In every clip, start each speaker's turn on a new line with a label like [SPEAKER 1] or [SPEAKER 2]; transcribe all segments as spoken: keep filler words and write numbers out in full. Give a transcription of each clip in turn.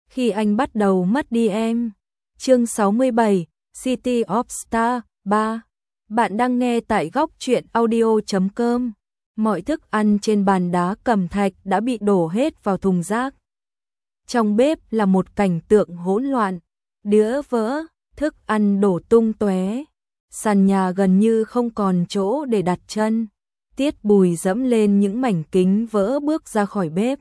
[SPEAKER 1] khi anh bắt đầu mất đi em. Chương sáu mươi bảy, City of Star ba. Bạn đang nghe tại góc truyện audio chấm com. Mọi thức ăn trên bàn đá cẩm thạch đã bị đổ hết vào thùng rác. Trong bếp là một cảnh tượng hỗn loạn, đĩa vỡ, thức ăn đổ tung tóe. Sàn nhà gần như không còn chỗ để đặt chân. Tiết Bùi dẫm lên những mảnh kính vỡ bước ra khỏi bếp.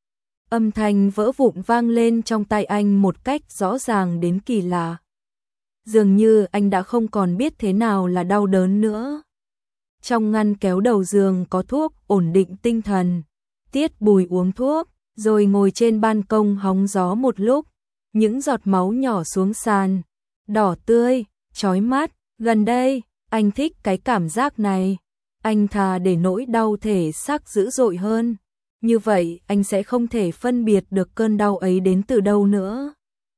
[SPEAKER 1] Âm thanh vỡ vụn vang lên trong tai anh một cách rõ ràng đến kỳ lạ. Dường như anh đã không còn biết thế nào là đau đớn nữa. Trong ngăn kéo đầu giường có thuốc ổn định tinh thần. Tiết Bùi uống thuốc, rồi ngồi trên ban công hóng gió một lúc. Những giọt máu nhỏ xuống sàn, đỏ tươi, chói mắt. Gần đây, anh thích cái cảm giác này. Anh thà để nỗi đau thể xác dữ dội hơn. Như vậy anh sẽ không thể phân biệt được cơn đau ấy đến từ đâu nữa.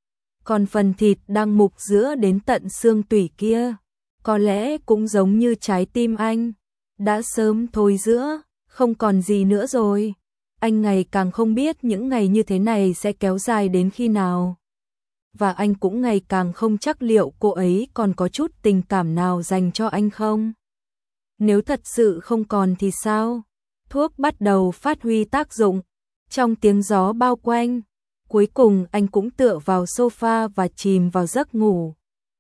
[SPEAKER 1] Còn phần thịt đang mục giữa đến tận xương tủy kia, có lẽ cũng giống như trái tim anh, đã sớm thối rữa, không còn gì nữa rồi. Anh ngày càng không biết những ngày như thế này sẽ kéo dài đến khi nào. Và anh cũng ngày càng không chắc liệu cô ấy còn có chút tình cảm nào dành cho anh không. Nếu thật sự không còn thì sao? Thuốc bắt đầu phát huy tác dụng. Trong tiếng gió bao quanh, cuối cùng anh cũng tựa vào sofa và chìm vào giấc ngủ.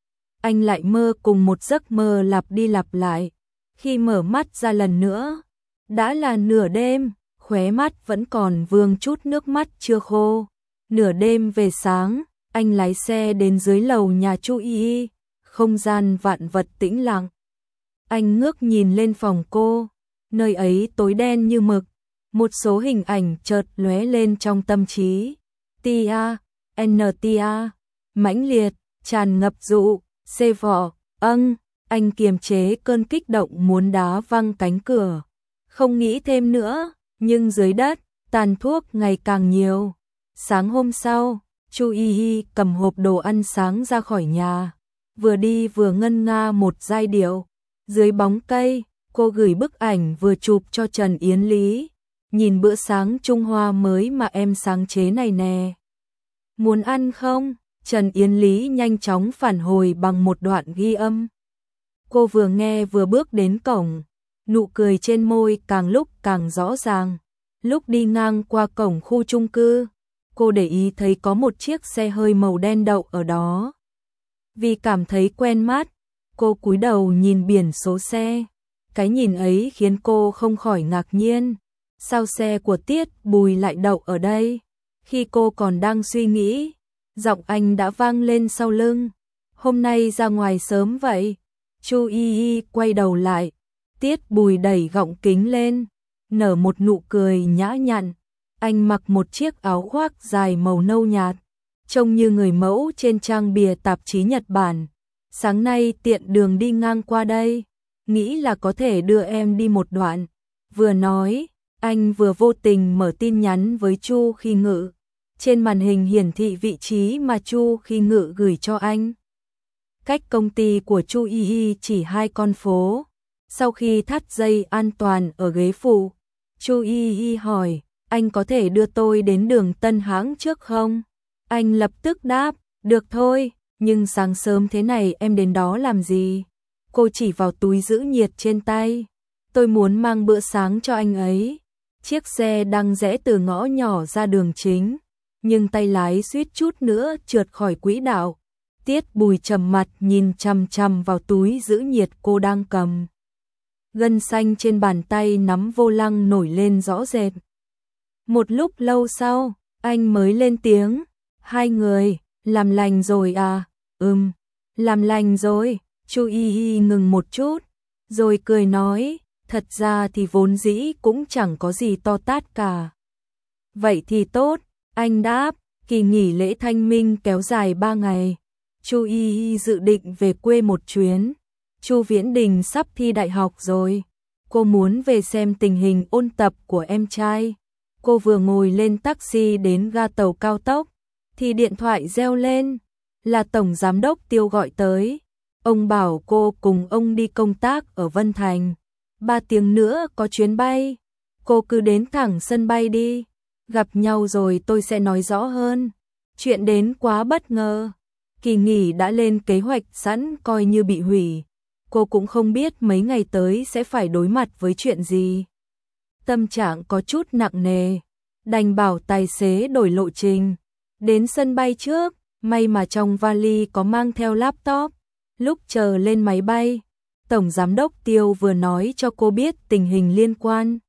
[SPEAKER 1] Anh lại mơ cùng một giấc mơ lặp đi lặp lại. Khi mở mắt ra lần nữa, đã là nửa đêm, khóe mắt vẫn còn vương chút nước mắt chưa khô. Nửa đêm về sáng, anh lái xe đến dưới lầu nhà Chu Y Y, không gian vạn vật tĩnh lặng. Anh ngước nhìn lên phòng cô, nơi ấy tối đen như mực, một số hình ảnh chợt lóe lên trong tâm trí. Tia, en tê a, mãnh liệt, tràn ngập dụ, xê vỏ, âng, anh kiềm chế cơn kích động muốn đá văng cánh cửa. Không nghĩ thêm nữa, nhưng dưới đất, tàn thuốc ngày càng nhiều. Sáng hôm sau, Chu Y Y cầm hộp đồ ăn sáng ra khỏi nhà, vừa đi vừa ngân nga một giai điệu. Dưới bóng cây, cô gửi bức ảnh vừa chụp cho Trần Yến Lý. Nhìn bữa sáng Trung Hoa mới mà em sáng chế này nè. Muốn ăn không? Trần Yến Lý nhanh chóng phản hồi bằng một đoạn ghi âm. Cô vừa nghe vừa bước đến cổng, nụ cười trên môi càng lúc càng rõ ràng. Lúc đi ngang qua cổng khu chung cư, cô để ý thấy có một chiếc xe hơi màu đen đậu ở đó. Vì cảm thấy quen mắt, cô cúi đầu nhìn biển số xe. Cái nhìn ấy khiến cô không khỏi ngạc nhiên. Sao xe của Tiết Bùi lại đậu ở đây? Khi cô còn đang suy nghĩ, giọng anh đã vang lên sau lưng. Hôm nay ra ngoài sớm vậy? Chu Y Y quay đầu lại. Tiết Bùi đẩy gọng kính lên, nở một nụ cười nhã nhặn. Anh mặc một chiếc áo khoác dài màu nâu nhạt, trông như người mẫu trên trang bìa tạp chí Nhật Bản. Sáng nay tiện đường đi ngang qua đây, nghĩ là có thể đưa em đi một đoạn. Vừa nói, anh vừa vô tình mở tin nhắn với Chu Khi Ngự. Trên màn hình hiển thị vị trí mà Chu Khi Ngự gửi cho anh. Cách công ty của Chu Y Y chỉ hai con phố. Sau khi thắt dây an toàn ở ghế phụ, Chu Y Y hỏi, anh có thể đưa tôi đến đường Tân Hãng trước không? Anh lập tức đáp, được thôi, nhưng sáng sớm thế này em đến đó làm gì? Cô chỉ vào túi giữ nhiệt trên tay. Tôi muốn mang bữa sáng cho anh ấy. Chiếc xe đang rẽ từ ngõ nhỏ ra đường chính, nhưng tay lái suýt chút nữa trượt khỏi quỹ đạo. Tiết Bùi trầm mặt nhìn chằm chằm vào túi giữ nhiệt cô đang cầm. Gân xanh trên bàn tay nắm vô lăng nổi lên rõ rệt. Một lúc lâu sau, anh mới lên tiếng. Hai người, làm lành rồi à? Ừm, làm lành rồi. Chu Y Y ngừng một chút, rồi cười nói, thật ra thì vốn dĩ cũng chẳng có gì to tát cả. Vậy thì tốt, anh đáp, kỳ nghỉ lễ Thanh Minh kéo dài ba ngày. Chu Y Y dự định về quê một chuyến. Chu Viễn Đình sắp thi đại học rồi. Cô muốn về xem tình hình ôn tập của em trai. Cô vừa ngồi lên taxi đến ga tàu cao tốc, thì điện thoại reo lên, là Tổng Giám đốc Tiêu gọi tới. Ông bảo cô cùng ông đi công tác ở Vân Thành. Ba tiếng nữa có chuyến bay. Cô cứ đến thẳng sân bay đi. Gặp nhau rồi tôi sẽ nói rõ hơn. Chuyện đến quá bất ngờ. Kỳ nghỉ đã lên kế hoạch sẵn coi như bị hủy. Cô cũng không biết mấy ngày tới sẽ phải đối mặt với chuyện gì. Tâm trạng có chút nặng nề, đành bảo tài xế đổi lộ trình. Đến sân bay trước, may mà trong vali có mang theo laptop. Lúc chờ lên máy bay, Tổng Giám đốc Tiêu vừa nói cho cô biết tình hình liên quan.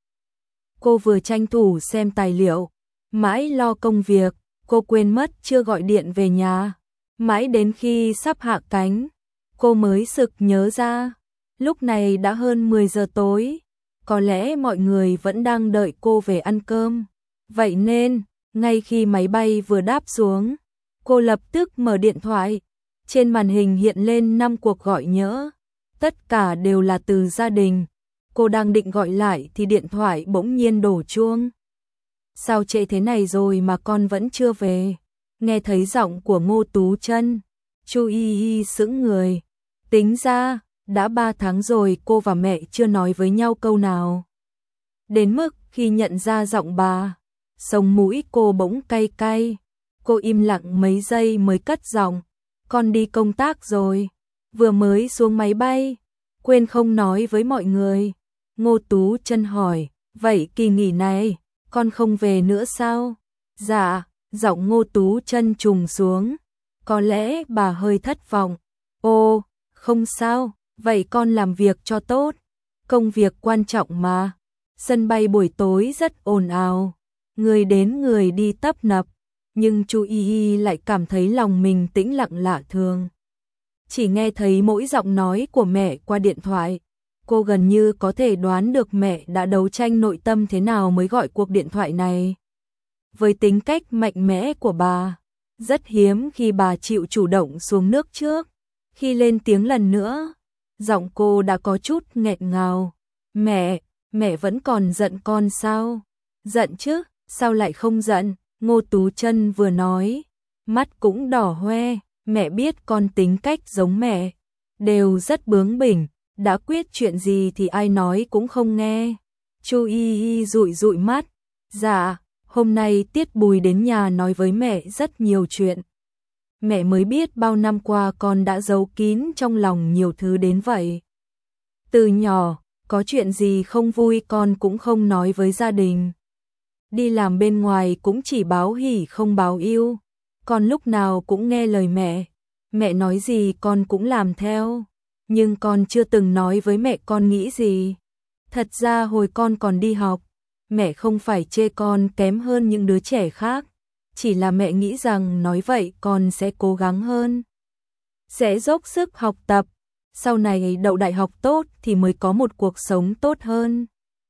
[SPEAKER 1] Cô vừa tranh thủ xem tài liệu, mãi lo công việc, cô quên mất chưa gọi điện về nhà. Mãi đến khi sắp hạ cánh, cô mới sực nhớ ra. Lúc này đã hơn mười giờ tối, có lẽ mọi người vẫn đang đợi cô về ăn cơm. Vậy nên, ngay khi máy bay vừa đáp xuống, cô lập tức mở điện thoại. Trên màn hình hiện lên năm cuộc gọi nhỡ, tất cả đều là từ gia đình. Cô đang định gọi lại thì điện thoại bỗng nhiên đổ chuông. Sao trễ thế này rồi mà con vẫn chưa về? Nghe thấy giọng của Ngô Tú Chân, Chu Y Y sững người. Tính ra, đã ba tháng rồi cô và mẹ chưa nói với nhau câu nào. Đến mức khi nhận ra giọng bà, sống mũi cô bỗng cay cay. Cô im lặng mấy giây mới cất giọng. Con đi công tác rồi, vừa mới xuống máy bay, quên không nói với mọi người. Ngô Tú Chân hỏi, vậy kỳ nghỉ này, con không về nữa sao? Dạ, giọng Ngô Tú Chân trùng xuống. Có lẽ bà hơi thất vọng. Ô, không sao, vậy con làm việc cho tốt. Công việc quan trọng mà. Sân bay buổi tối rất ồn ào, người đến người đi tấp nập. Nhưng Chu Y Y lại cảm thấy lòng mình tĩnh lặng lạ thường. Chỉ nghe thấy mỗi giọng nói của mẹ qua điện thoại, cô gần như có thể đoán được mẹ đã đấu tranh nội tâm thế nào mới gọi cuộc điện thoại này. Với tính cách mạnh mẽ của bà, rất hiếm khi bà chịu chủ động xuống nước trước. Khi lên tiếng lần nữa, giọng cô đã có chút nghẹn ngào. Mẹ, mẹ vẫn còn giận con sao? Giận chứ, sao lại không giận? Ngô Tú Chân vừa nói, mắt cũng đỏ hoe. Mẹ biết con tính cách giống mẹ, đều rất bướng bỉnh, đã quyết chuyện gì thì ai nói cũng không nghe. Chu Y Y dụi dụi mắt. Dạ, hôm nay Tiết Bùi đến nhà nói với mẹ rất nhiều chuyện. Mẹ mới biết bao năm qua con đã giấu kín trong lòng nhiều thứ đến vậy. Từ nhỏ, có chuyện gì không vui con cũng không nói với gia đình. Đi làm bên ngoài cũng chỉ báo hỉ không báo ưu. Con lúc nào cũng nghe lời mẹ. Mẹ nói gì con cũng làm theo. Nhưng con chưa từng nói với mẹ con nghĩ gì. Thật ra hồi con còn đi học, mẹ không phải chê con kém hơn những đứa trẻ khác. Chỉ là mẹ nghĩ rằng nói vậy con sẽ cố gắng hơn, sẽ dốc sức học tập. Sau này đậu đại học tốt thì mới có một cuộc sống tốt hơn.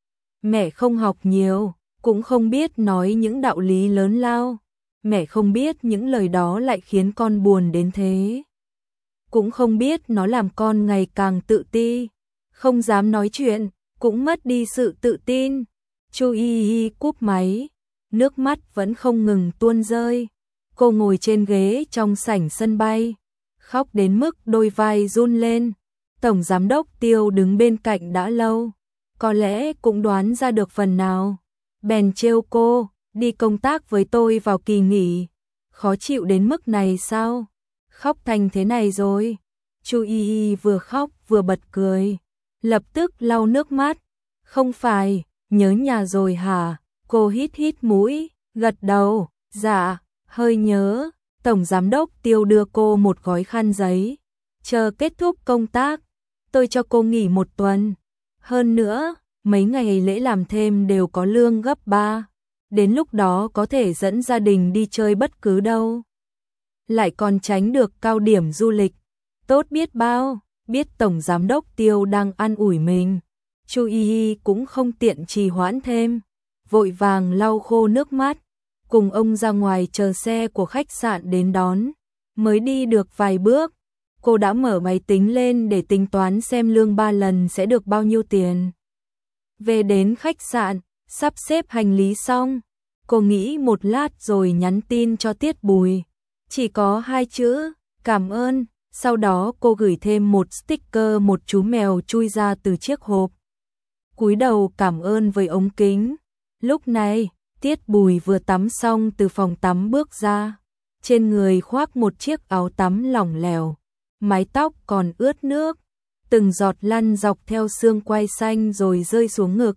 [SPEAKER 1] Mẹ không học nhiều, cũng không biết nói những đạo lý lớn lao. Mẹ không biết những lời đó lại khiến con buồn đến thế. Cũng không biết nó làm con ngày càng tự ti, không dám nói chuyện, cũng mất đi sự tự tin. Chu Y Y cúp máy, nước mắt vẫn không ngừng tuôn rơi. Cô ngồi trên ghế trong sảnh sân bay, khóc đến mức đôi vai run lên. Tổng Giám đốc Tiêu đứng bên cạnh đã lâu, có lẽ cũng đoán ra được phần nào. Bèn trêu cô, đi công tác với tôi vào kỳ nghỉ, khó chịu đến mức này sao? Khóc thành thế này rồi. Chu Y Y vừa khóc vừa bật cười, lập tức lau nước mắt. Không phải, nhớ nhà rồi hả? Cô hít hít mũi, gật đầu, dạ, hơi nhớ. Tổng Giám đốc Tiêu đưa cô một gói khăn giấy. Chờ kết thúc công tác, tôi cho cô nghỉ một tuần. Hơn nữa, mấy ngày lễ làm thêm đều có lương gấp ba. Đến lúc đó có thể dẫn gia đình đi chơi bất cứ đâu. Lại còn tránh được cao điểm du lịch. Tốt biết bao, biết Tổng Giám đốc Tiêu đang an ủi mình. Chu Y Y cũng không tiện trì hoãn thêm, vội vàng lau khô nước mắt, cùng ông ra ngoài chờ xe của khách sạn đến đón. Mới đi được vài bước, cô đã mở máy tính lên để tính toán xem lương ba lần sẽ được bao nhiêu tiền. Về đến khách sạn, sắp xếp hành lý xong, cô nghĩ một lát rồi nhắn tin cho Tiết Bùi. Chỉ có hai chữ, cảm ơn. Sau đó cô gửi thêm một sticker một chú mèo chui ra từ chiếc hộp. Cúi đầu cảm ơn với ống kính. Lúc này, Tiết Bùi vừa tắm xong từ phòng tắm bước ra. trên người khoác một chiếc áo tắm lỏng lẻo, mái tóc còn ướt nước, từng giọt lăn dọc theo xương quai xanh rồi rơi xuống ngực.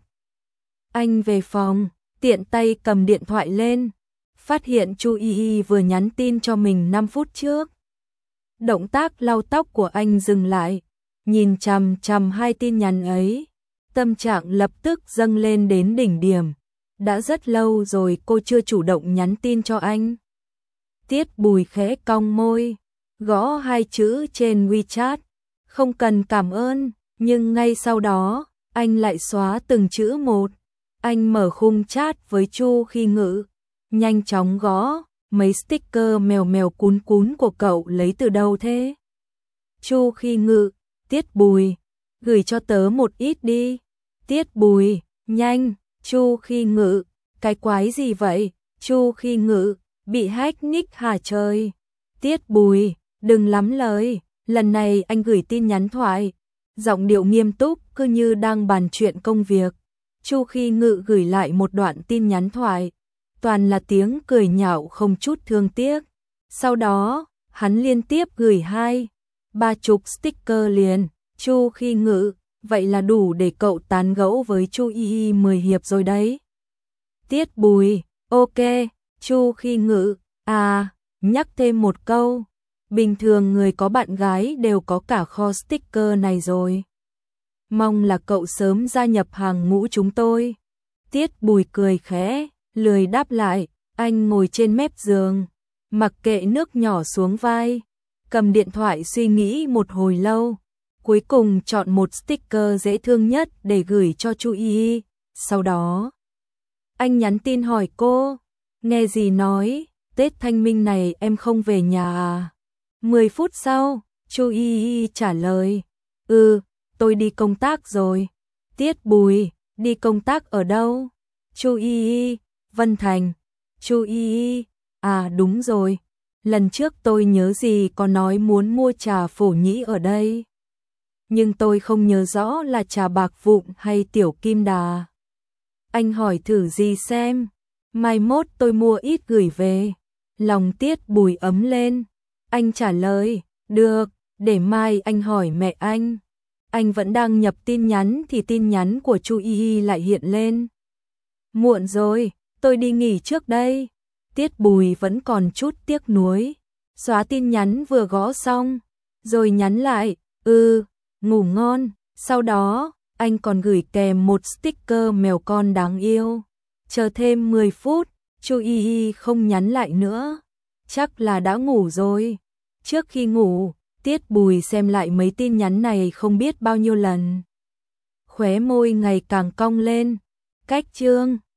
[SPEAKER 1] Anh về phòng, tiện tay cầm điện thoại lên, phát hiện Chu Y Y vừa nhắn tin cho mình năm phút trước. Động tác lau tóc của anh dừng lại, nhìn chằm chằm hai tin nhắn ấy, tâm trạng lập tức dâng lên đến đỉnh điểm. Đã rất lâu rồi cô chưa chủ động nhắn tin cho anh. Tiết Bùi khẽ cong môi, gõ hai chữ trên WeChat, không cần cảm ơn, nhưng ngay sau đó, anh lại xóa từng chữ một. Anh mở khung chat với Chu Khi Ngự, nhanh chóng gõ, mấy sticker mèo mèo cún cún của cậu lấy từ đâu thế? Chu Khi Ngự, Tiết Bùi, gửi cho tớ một ít đi. Tiết Bùi, nhanh. Chu Khi Ngự, cái quái gì vậy? Chu Khi Ngự, bị hack nick hả trời? Tiết Bùi, đừng lắm lời, lần này anh gửi tin nhắn thoại, giọng điệu nghiêm túc cứ như đang bàn chuyện công việc. Chu Khi Ngự gửi lại một đoạn tin nhắn thoại, toàn là tiếng cười nhạo không chút thương tiếc. Sau đó, hắn liên tiếp gửi hai, ba chục sticker liền. Chu Khi Ngự, vậy là đủ để cậu tán gẫu với Chu Y Y mười hiệp rồi đấy. Tiết Bùi, ok. Chu Khi Ngự, à, nhắc thêm một câu, bình thường người có bạn gái đều có cả kho sticker này rồi. Mong là cậu sớm gia nhập hàng ngũ chúng tôi. Tiết Bùi cười khẽ, lười đáp lại, anh ngồi trên mép giường, mặc kệ nước nhỏ xuống vai, cầm điện thoại suy nghĩ một hồi lâu, cuối cùng chọn một sticker dễ thương nhất để gửi cho Chu Y Y. Sau đó, anh nhắn tin hỏi cô, nghe gì nói, Tết Thanh Minh này em không về nhà à? mười phút sau, Chu Y Y trả lời, ừ, tôi đi công tác rồi. Tiết Bùi, đi công tác ở đâu? Chu Y Y, Vân Thành. Chu Y Y, à đúng rồi, lần trước tôi nhớ gì có nói muốn mua trà phổ nhĩ ở đây. Nhưng tôi không nhớ rõ là trà bạc vụn hay tiểu kim đà. Anh hỏi thử gì xem, mai mốt tôi mua ít gửi về. Lòng Tiết Bùi ấm lên, anh trả lời, được, để mai anh hỏi mẹ anh. Anh vẫn đang nhập tin nhắn thì tin nhắn của Chu Y Y lại hiện lên. Muộn rồi, tôi đi nghỉ trước đây. Tiết Bùi vẫn còn chút tiếc nuối, xóa tin nhắn vừa gõ xong, rồi nhắn lại, ừ, ngủ ngon. Sau đó, anh còn gửi kèm một sticker mèo con đáng yêu. Chờ thêm mười phút, Chu Y Y không nhắn lại nữa, chắc là đã ngủ rồi. Trước khi ngủ, Tiết Bùi xem lại mấy tin nhắn này không biết bao nhiêu lần. Khóe môi ngày càng cong lên, cách chương